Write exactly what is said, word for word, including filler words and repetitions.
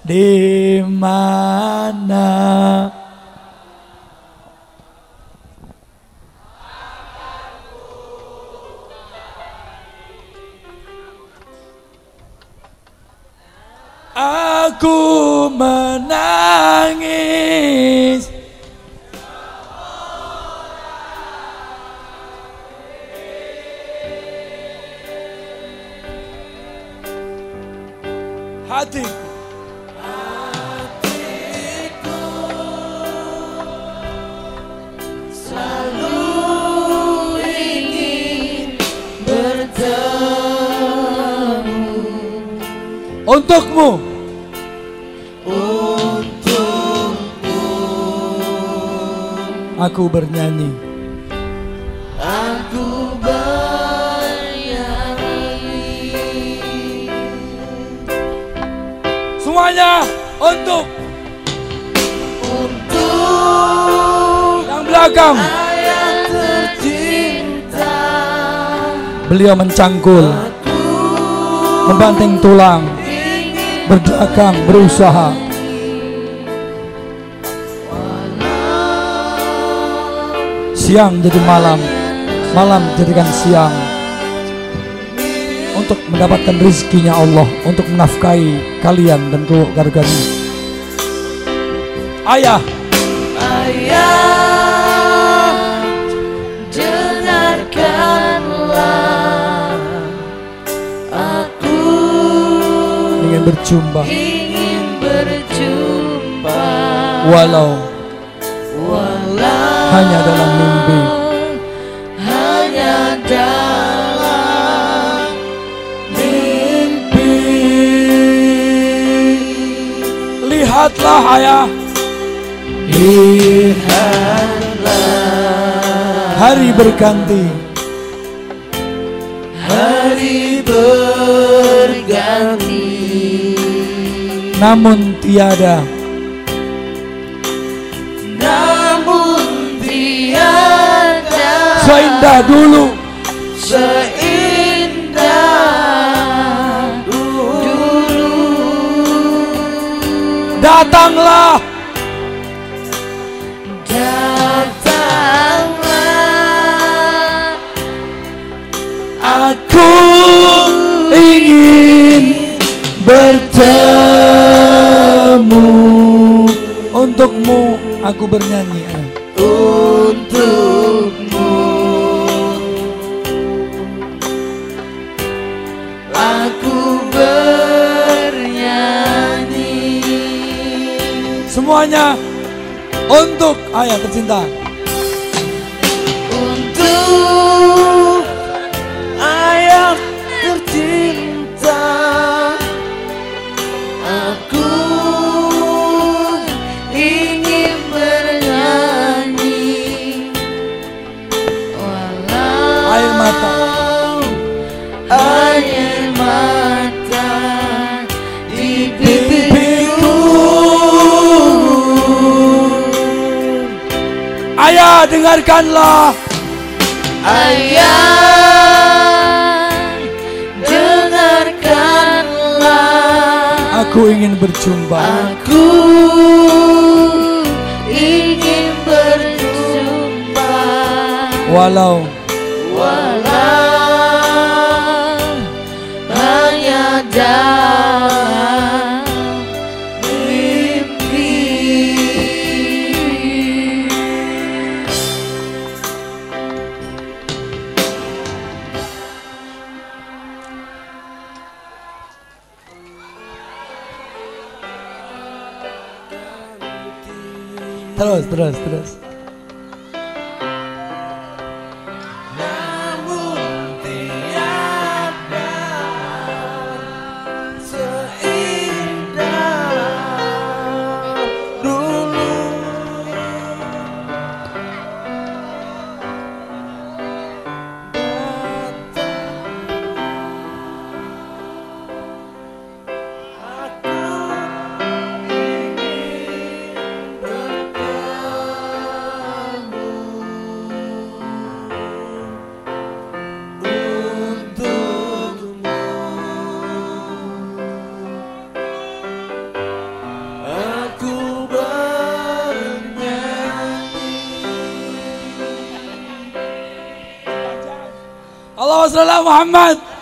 di mana aku menangis. Hatiku, hatiku selalu ingin bertemu untukmu, untukmu aku bernyanyi. Aku bernyanyi Semuanya untuk Untuk yang belakang. ayah tercinta, Beliau mencangkul, membanting tulang, berdagang, berusaha. Siang jadi malam, malam jadikan siang, untuk mendapatkan rezekinya Allah, untuk menafkahi kalian dan keluarganya. Ayah, ayah, dengarkanlah, aku ingin berjumpa, ingin berjumpa, walau walau hanya dalam mimpi. hanya dalam mimpi. Lihatlah ayah, lihatlah, hari berganti, hari berganti, namun tiada namun tiada seindah dulu. seindah dulu. Datanglah, Datanglah, aku ingin bertemu. Untukmu aku bernyanyi. untukmu aku bernyanyi. Semuanya untuk ayah tercinta. Untuk ayah tercinta, aku ingin bernyanyi. Walau Air mata, air mata di pipiku. ayah dengarkanlah, Ayah, dengarkanlah, aku ingin berjumpa, aku ingin berjumpa, walau walau hanya dalam mimpi. terus terus terus. Namun tiada seindah dulu. Aku ingin bertemu Allahumma shalli ala Muhammad.